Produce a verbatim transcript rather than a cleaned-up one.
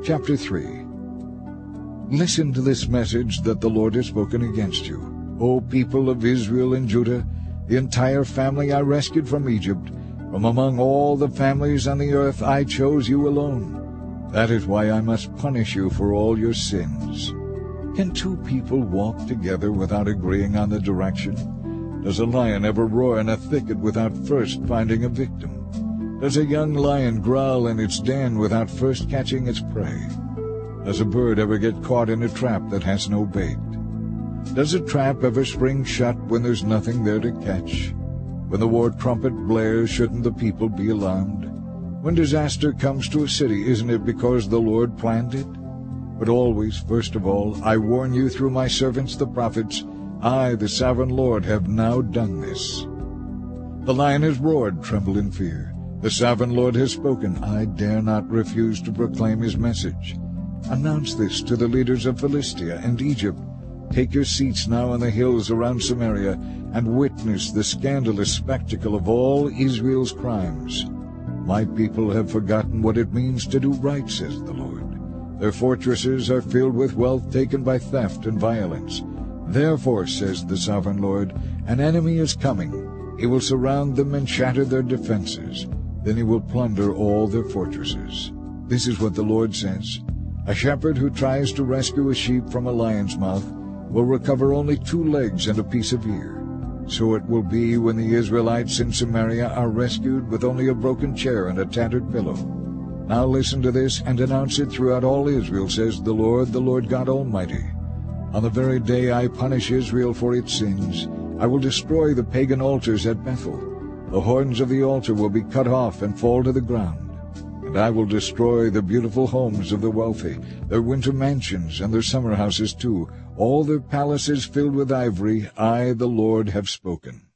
Chapter three. Listen to this message that the Lord has spoken against you, O people of Israel and Judah, the entire family I rescued from Egypt. From among all the families on the earth I chose you alone. That is why I must punish you for all your sins. Can two people walk together without agreeing on the direction? Does a lion ever roar in a thicket without first finding a victim? Does a young lion growl in its den without first catching its prey? Does a bird ever get caught in a trap that has no bait? Does a trap ever spring shut when there's nothing there to catch? When the war trumpet blares, shouldn't the people be alarmed? When disaster comes to a city, isn't it because the Lord planned it? But always, first of all, I warn you through my servants the prophets, I, the sovereign Lord, have now done this. The lion has roared, tremble in fear. The sovereign Lord has spoken, I dare not refuse to proclaim his message. Announce this to the leaders of Philistia and Egypt. Take your seats now on the hills around Samaria, and witness the scandalous spectacle of all Israel's crimes. My people have forgotten what it means to do right, says the Lord. Their fortresses are filled with wealth taken by theft and violence. Therefore, says the sovereign Lord, an enemy is coming. He will surround them and shatter their defenses. Then he will plunder all their fortresses. This is what the Lord says. A shepherd who tries to rescue a sheep from a lion's mouth will recover only two legs and a piece of ear. So it will be when the Israelites in Samaria are rescued with only a broken chair and a tattered pillow. Now listen to this and announce it throughout all Israel, says the Lord, the Lord God Almighty. On the very day I punish Israel for its sins, I will destroy the pagan altars at Bethel. The horns of the altar will be cut off and fall to the ground. And I will destroy the beautiful homes of the wealthy, their winter mansions and their summer houses too, all their palaces filled with ivory. I, the Lord, have spoken.